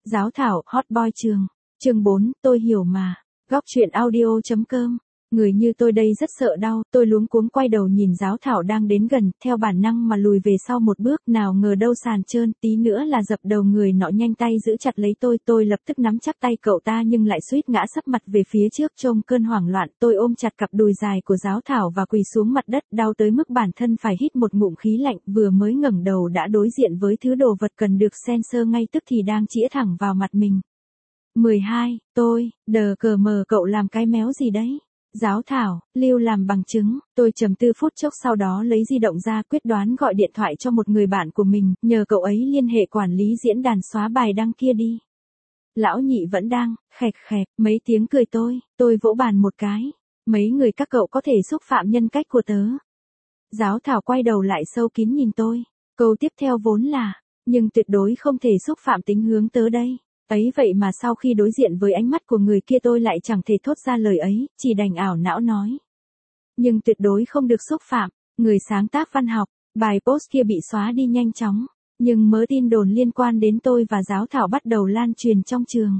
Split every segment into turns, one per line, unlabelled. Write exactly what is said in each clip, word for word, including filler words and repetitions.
Giáo thảo, hot boy trường. Chương bốn, tôi hiểu mà. Góc truyện audio chấm com. Người như tôi đây rất sợ đau, tôi luống cuống quay đầu nhìn giáo thảo đang đến gần, theo bản năng mà lùi về sau một bước, nào ngờ đâu sàn trơn, tí nữa là dập đầu người nọ nhanh tay giữ chặt lấy tôi, tôi lập tức nắm chắc tay cậu ta nhưng lại suýt ngã sấp mặt về phía trước trong cơn hoảng loạn, tôi ôm chặt cặp đùi dài của giáo thảo và quỳ xuống mặt đất, đau tới mức bản thân phải hít một ngụm khí lạnh, vừa mới ngẩng đầu đã đối diện với thứ đồ vật cần được sensor ngay tức thì đang chĩa thẳng vào mặt mình. mười hai, tôi, đờ cờ mờ cậu làm cái méo gì đấy? Giáo thảo, lưu làm bằng chứng, tôi trầm tư phút chốc sau đó lấy di động ra quyết đoán gọi điện thoại cho một người bạn của mình, nhờ cậu ấy liên hệ quản lý diễn đàn xóa bài đăng kia đi. Lão nhị vẫn đang, khẹt khẹt, mấy tiếng cười tôi, tôi vỗ bàn một cái. Mấy người các cậu có thể xúc phạm nhân cách của tớ. Giáo thảo quay đầu lại sâu kín nhìn tôi, câu tiếp theo vốn là, nhưng tuyệt đối không thể xúc phạm tính hướng tớ đây. Ấy vậy mà sau khi đối diện với ánh mắt của người kia tôi lại chẳng thể thốt ra lời ấy, chỉ đành ảo não nói. Nhưng tuyệt đối không được xúc phạm, người sáng tác văn học, bài post kia bị xóa đi nhanh chóng, nhưng mớ tin đồn liên quan đến tôi và giáo thảo bắt đầu lan truyền trong trường.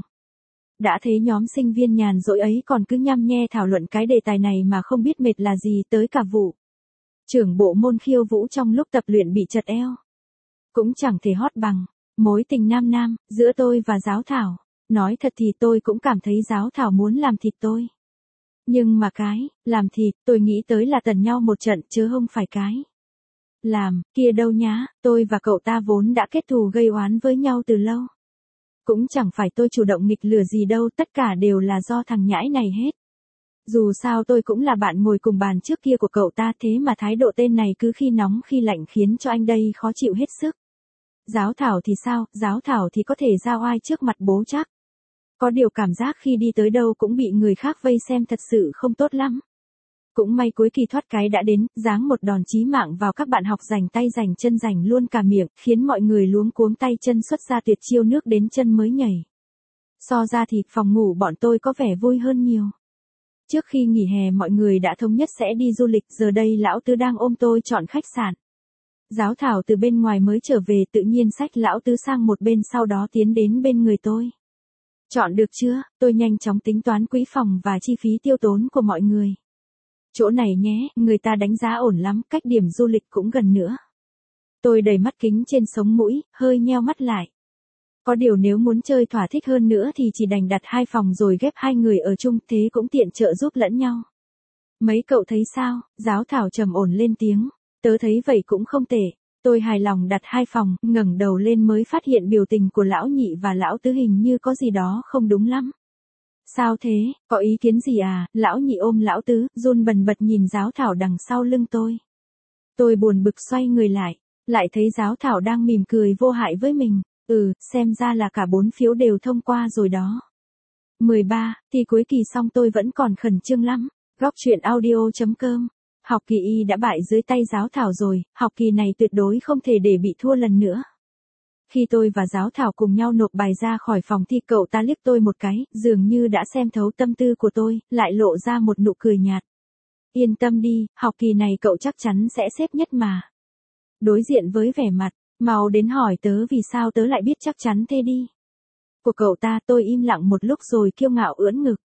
Đã thấy nhóm sinh viên nhàn rỗi ấy còn cứ nhăm nhe thảo luận cái đề tài này mà không biết mệt là gì tới cả vụ. Trưởng bộ môn khiêu vũ trong lúc tập luyện bị chật eo. Cũng chẳng thể hot bằng. Mối tình nam nam, giữa tôi và giáo thảo. Nói thật thì tôi cũng cảm thấy giáo thảo muốn làm thịt tôi. Nhưng mà cái, làm thịt, tôi nghĩ tới là tần nhau một trận chứ không phải cái. Làm, kia đâu nhá, tôi và cậu ta vốn đã kết thù gây oán với nhau từ lâu. Cũng chẳng phải tôi chủ động nghịch lửa gì đâu, tất cả đều là do thằng nhãi này hết. Dù sao tôi cũng là bạn ngồi cùng bàn trước kia của cậu ta thế mà thái độ tên này cứ khi nóng khi lạnh khiến cho anh đây khó chịu hết sức. Giáo thảo thì sao, giáo thảo thì có thể ra oai trước mặt bố chắc. Có điều cảm giác khi đi tới đâu cũng bị người khác vây xem thật sự không tốt lắm. Cũng may cuối kỳ thoát cái đã đến, giáng một đòn chí mạng vào các bạn học rành tay rành chân rành luôn cả miệng, khiến mọi người luống cuống tay chân xuất ra tuyệt chiêu nước đến chân mới nhảy. So ra thì phòng ngủ bọn tôi có vẻ vui hơn nhiều. Trước khi nghỉ hè mọi người đã thống nhất sẽ đi du lịch, giờ đây lão tứ đang ôm tôi chọn khách sạn. Giáo thảo từ bên ngoài mới trở về tự nhiên xách lão tứ sang một bên sau đó tiến đến bên người tôi. Chọn được chưa, tôi nhanh chóng tính toán quỹ phòng và chi phí tiêu tốn của mọi người. Chỗ này nhé, người ta đánh giá ổn lắm, cách điểm du lịch cũng gần nữa. Tôi đầy mắt kính trên sống mũi, hơi nheo mắt lại. Có điều nếu muốn chơi thỏa thích hơn nữa thì chỉ đành đặt hai phòng rồi ghép hai người ở chung, thế cũng tiện trợ giúp lẫn nhau. Mấy cậu thấy sao, giáo thảo trầm ổn lên tiếng. Tớ thấy vậy cũng không tệ. Tôi hài lòng đặt hai phòng, ngẩng đầu lên mới phát hiện biểu tình của lão nhị và lão tứ hình như có gì đó không đúng lắm. Sao thế, có ý kiến gì à? Lão nhị ôm lão tứ, run bần bật nhìn giáo thảo đằng sau lưng tôi. Tôi buồn bực xoay người lại, lại thấy giáo thảo đang mỉm cười vô hại với mình. Ừ, xem ra là cả bốn phiếu đều thông qua rồi đó. mười ba, thì cuối kỳ xong tôi vẫn còn khẩn trương lắm. Góc truyện audio chấm com. Học kỳ y đã bại dưới tay giáo thảo rồi, học kỳ này tuyệt đối không thể để bị thua lần nữa. Khi tôi và giáo thảo cùng nhau nộp bài ra khỏi phòng thi cậu ta liếc tôi một cái, dường như đã xem thấu tâm tư của tôi, lại lộ ra một nụ cười nhạt. Yên tâm đi, học kỳ này cậu chắc chắn sẽ xếp nhất mà. Đối diện với vẻ mặt, mau đến hỏi tớ vì sao tớ lại biết chắc chắn thế đi. Của cậu ta tôi im lặng một lúc rồi kiêu ngạo ưỡn ngực.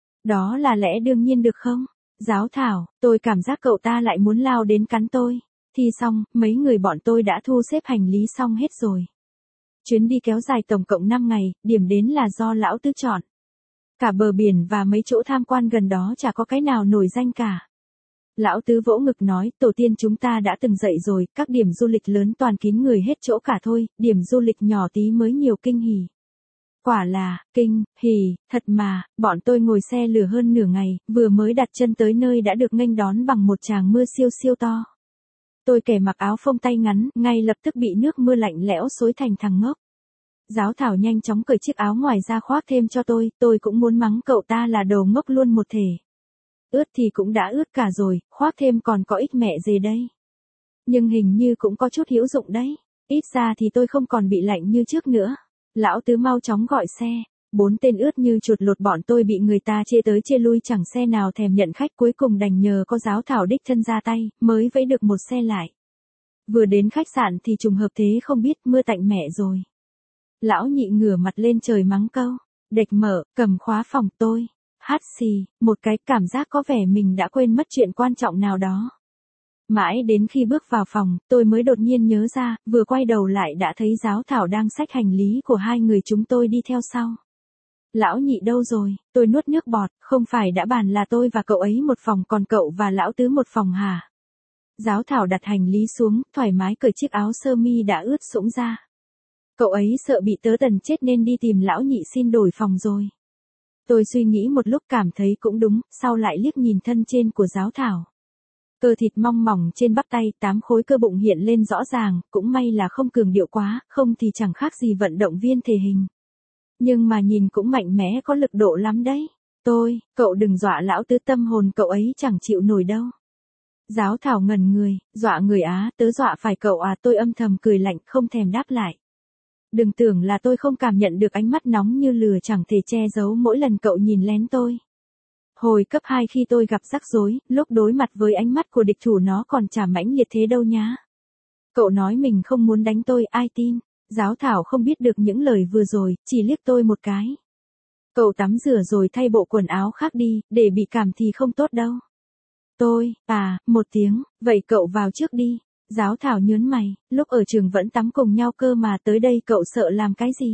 Đó là lẽ đương nhiên được không? Giáo thảo, tôi cảm giác cậu ta lại muốn lao đến cắn tôi. Thi xong, mấy người bọn tôi đã thu xếp hành lý xong hết rồi. Chuyến đi kéo dài tổng cộng năm ngày, điểm đến là do lão tứ chọn. Cả bờ biển và mấy chỗ tham quan gần đó chả có cái nào nổi danh cả. Lão tứ vỗ ngực nói, tổ tiên chúng ta đã từng dậy rồi, các điểm du lịch lớn toàn kín người hết chỗ cả thôi, điểm du lịch nhỏ tí mới nhiều kinh hỉ. Quả là, kinh, hỉ, thật mà, bọn tôi ngồi xe lửa hơn nửa ngày, vừa mới đặt chân tới nơi đã được nghênh đón bằng một tràng mưa siêu siêu to. Tôi kẻ mặc áo phông tay ngắn, ngay lập tức bị nước mưa lạnh lẽo xối thành thằng ngốc. Giáo thảo nhanh chóng cởi chiếc áo ngoài ra khoác thêm cho tôi, tôi cũng muốn mắng cậu ta là đồ ngốc luôn một thể. Ướt thì cũng đã ướt cả rồi, khoác thêm còn có ích mẹ gì đây. Nhưng hình như cũng có chút hữu dụng đấy, ít ra thì tôi không còn bị lạnh như trước nữa. Lão tứ mau chóng gọi xe, bốn tên ướt như chuột lột bọn tôi bị người ta chê tới chê lui chẳng xe nào thèm nhận khách cuối cùng đành nhờ có giáo thảo đích thân ra tay, mới vẫy được một xe lại. Vừa đến khách sạn thì trùng hợp thế không biết mưa tạnh mẹ rồi. Lão nhị ngửa mặt lên trời mắng câu. Đệch mở, cầm khóa phòng tôi. Hát xì, một cái cảm giác có vẻ mình đã quên mất chuyện quan trọng nào đó. Mãi đến khi bước vào phòng, tôi mới đột nhiên nhớ ra, vừa quay đầu lại đã thấy giáo thảo đang xách hành lý của hai người chúng tôi đi theo sau. Lão nhị đâu rồi, tôi nuốt nước bọt, không phải đã bàn là tôi và cậu ấy một phòng còn cậu và lão tứ một phòng hả? Giáo thảo đặt hành lý xuống, thoải mái cởi chiếc áo sơ mi đã ướt sũng ra. Cậu ấy sợ bị tớ tần chết nên đi tìm lão nhị xin đổi phòng rồi. Tôi suy nghĩ một lúc cảm thấy cũng đúng, sau lại liếc nhìn thân trên của giáo thảo. Cơ thịt mong mỏng trên bắp tay, tám khối cơ bụng hiện lên rõ ràng, cũng may là không cường điệu quá, không thì chẳng khác gì vận động viên thể hình. Nhưng mà nhìn cũng mạnh mẽ có lực độ lắm đấy. Tôi, cậu đừng dọa lão tứ, tâm hồn cậu ấy chẳng chịu nổi đâu. Giáo thảo ngẩn người, dọa người á, tớ dọa phải cậu à, tôi âm thầm cười lạnh không thèm đáp lại. Đừng tưởng là tôi không cảm nhận được ánh mắt nóng như lửa chẳng thể che giấu mỗi lần cậu nhìn lén tôi. Hồi cấp hai khi tôi gặp rắc rối, lúc đối mặt với ánh mắt của địch thủ nó còn chả mãnh liệt thế đâu nhá. Cậu nói mình không muốn đánh tôi, ai tin. Giáo thảo không biết được những lời vừa rồi, chỉ liếc tôi một cái. Cậu tắm rửa rồi thay bộ quần áo khác đi, để bị cảm thì không tốt đâu. Tôi, à, một tiếng, vậy cậu vào trước đi. Giáo thảo nhớn mày, lúc ở trường vẫn tắm cùng nhau cơ mà tới đây cậu sợ làm cái gì?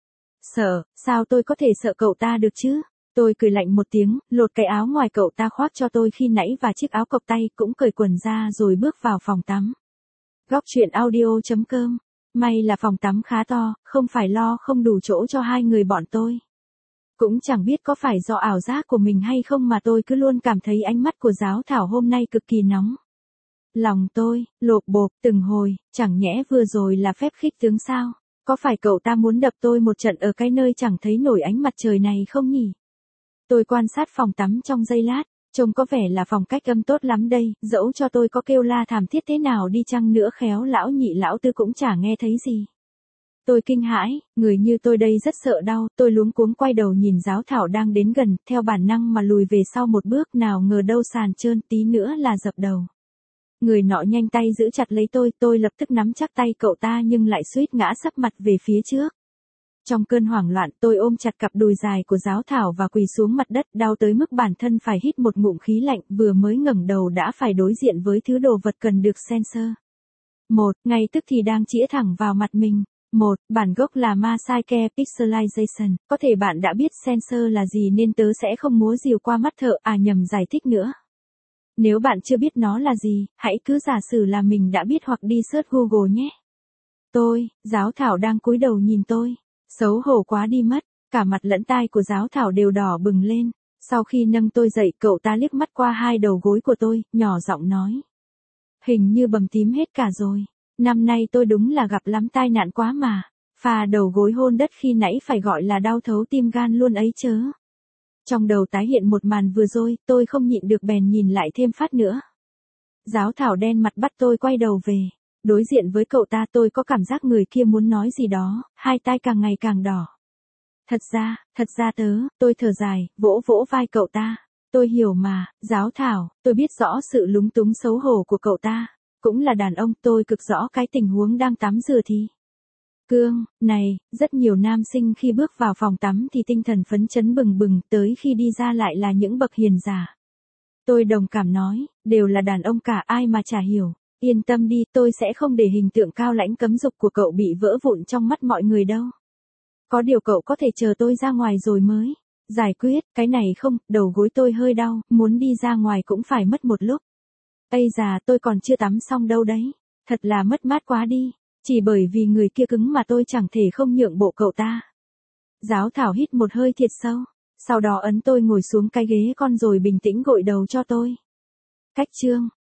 Sợ, sao tôi có thể sợ cậu ta được chứ? Tôi cười lạnh một tiếng, lột cái áo ngoài cậu ta khoác cho tôi khi nãy và chiếc áo cộc tay cũng cởi quần ra rồi bước vào phòng tắm. Góc truyện audio chấm com. May là phòng tắm khá to, không phải lo không đủ chỗ cho hai người bọn tôi. Cũng chẳng biết có phải do ảo giác của mình hay không mà tôi cứ luôn cảm thấy ánh mắt của giáo thảo hôm nay cực kỳ nóng. Lòng tôi, lộp bộp, từng hồi, chẳng nhẽ vừa rồi là phép khích tướng sao? Có phải cậu ta muốn đập tôi một trận ở cái nơi chẳng thấy nổi ánh mặt trời này không nhỉ? Tôi quan sát phòng tắm trong giây lát, trông có vẻ là phòng cách âm tốt lắm đây, dẫu cho tôi có kêu la thảm thiết thế nào đi chăng nữa khéo lão nhị lão tư cũng chả nghe thấy gì. Tôi kinh hãi, người như tôi đây rất sợ đau, tôi luống cuống quay đầu nhìn giáo thảo đang đến gần, theo bản năng mà lùi về sau một bước, nào ngờ đâu sàn trơn tí nữa là dập đầu. Người nọ nhanh tay giữ chặt lấy tôi, tôi lập tức nắm chắc tay cậu ta nhưng lại suýt ngã sấp mặt về phía trước. Trong cơn hoảng loạn tôi ôm chặt cặp đùi dài của giáo thảo và quỳ xuống mặt đất, đau tới mức bản thân phải hít một ngụm khí lạnh, vừa mới ngẩng đầu đã phải đối diện với thứ đồ vật cần được sensor. Một, ngay tức thì đang chĩa thẳng vào mặt mình. Một, bản gốc là Masaike Pixelization, có thể bạn đã biết sensor là gì nên tớ sẽ không múa rìu qua mắt thợ, à nhầm giải thích nữa. Nếu bạn chưa biết nó là gì, hãy cứ giả sử là mình đã biết hoặc đi search Google nhé. Tôi, giáo thảo đang cúi đầu nhìn tôi. Xấu hổ quá đi mất, cả mặt lẫn tai của giáo thảo đều đỏ bừng lên. Sau khi nâng tôi dậy, cậu ta liếc mắt qua hai đầu gối của tôi, nhỏ giọng nói. Hình như bầm tím hết cả rồi. Năm nay tôi đúng là gặp lắm tai nạn quá mà. Phà đầu gối hôn đất khi nãy phải gọi là đau thấu tim gan luôn ấy chớ. Trong đầu tái hiện một màn vừa rồi, tôi không nhịn được bèn nhìn lại thêm phát nữa. Giáo thảo đen mặt bắt tôi quay đầu về. Đối diện với cậu ta tôi có cảm giác người kia muốn nói gì đó, hai tai càng ngày càng đỏ. Thật ra, thật ra tớ, tôi thở dài, vỗ vỗ vai cậu ta. Tôi hiểu mà, giáo thảo, tôi biết rõ sự lúng túng xấu hổ của cậu ta. Cũng là đàn ông, tôi cực rõ cái tình huống đang tắm rửa thì. Cương, này, rất nhiều nam sinh khi bước vào phòng tắm thì tinh thần phấn chấn bừng bừng, tới khi đi ra lại là những bậc hiền giả. Tôi đồng cảm nói, đều là đàn ông cả, ai mà chả hiểu. Yên tâm đi, tôi sẽ không để hình tượng cao lãnh cấm dục của cậu bị vỡ vụn trong mắt mọi người đâu. Có điều cậu có thể chờ tôi ra ngoài rồi mới giải quyết, cái này không, đầu gối tôi hơi đau, muốn đi ra ngoài cũng phải mất một lúc. Ây già, tôi còn chưa tắm xong đâu đấy. Thật là mất mát quá đi, chỉ bởi vì người kia cứng mà tôi chẳng thể không nhượng bộ cậu ta. Giáo thảo hít một hơi thiệt sâu, sau đó ấn tôi ngồi xuống cái ghế con rồi bình tĩnh gội đầu cho tôi. Cách chương